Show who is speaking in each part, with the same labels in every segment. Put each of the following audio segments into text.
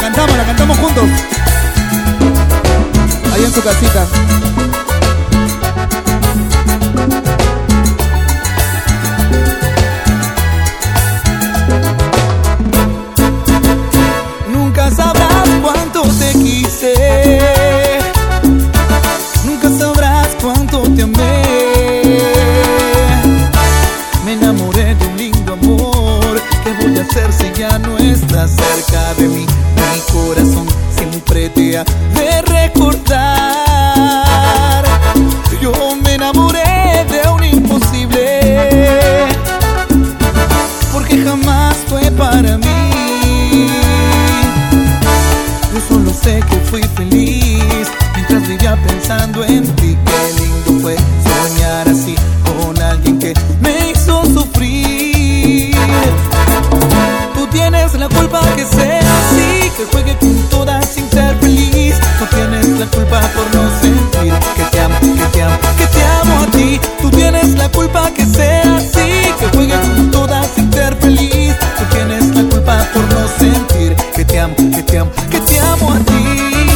Speaker 1: la cantamos juntos. Ahí en su casita. Nunca sabrás cuánto te quise, nunca sabrás cuánto te amé. Me enamoré de un lindo amor. ¿Qué voy a hacer si ya no estás cerca de mí? Mi corazón siempre te ha de recordar. Yo me enamoré de un imposible, porque jamás fue para mí. Yo solo sé que fui feliz mientras vivía pensando en ti. Qué lindo fue soñar así con alguien que me hizo sufrir. Tú tienes la culpa que sea así, que juegue con todas sin ser feliz. No tienes la culpa por no sentir que te amo, que te amo, que te amo a ti. Tú tienes la culpa que sea así, que juegue con todas sin ser feliz. Tú tienes la culpa por no sentir que te amo, que te amo, que te amo a ti.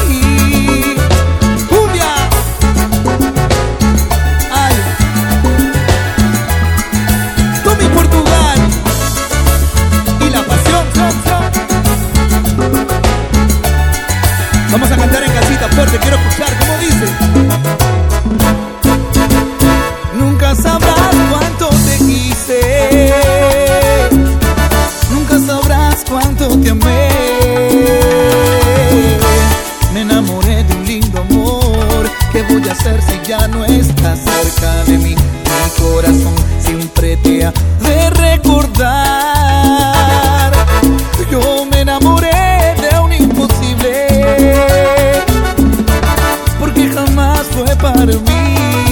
Speaker 1: ¡Cumbia! ¡Ay! Tommy Portugal y la pasión. Vamos a cantar en casita fuerte, quiero escuchar cómo dice. Nunca sabrás cuánto te quise, nunca sabrás cuánto te amé. Me enamoré de un lindo amor. ¿Qué voy a hacer si ya no estás cerca de mí? Mi corazón siempre te ha de recordar. Yo me enamoré de un imposible, porque jamás fue para mí.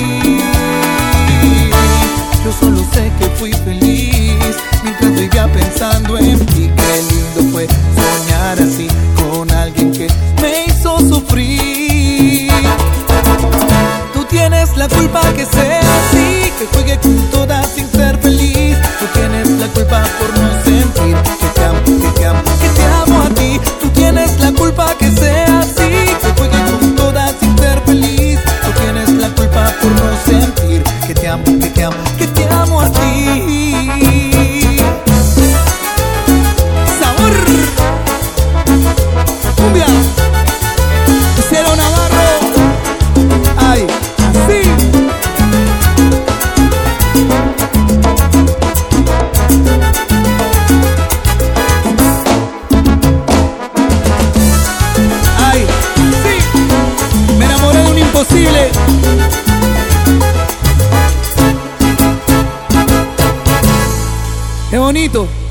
Speaker 1: Yo solo sé que fui feliz mientras vivía pensando en ti. Qué lindo fue soñar así con alguien que me hizo sufrir. Tú tienes la culpa que sea así, que juegue con todas sin ser feliz. Tú tienes la culpa por no sentir que te amo, que te amo, que te amo a ti. Tú tienes la culpa que sea así, que juegue con todas sin ser feliz. Tú tienes la culpa por no sentir que te amo, que te amo, que te amo a ti. Sabor. Cumbia. Cero Navarro. Ay, así. Ay, sí. Me enamoré de un imposible. Qué bonito.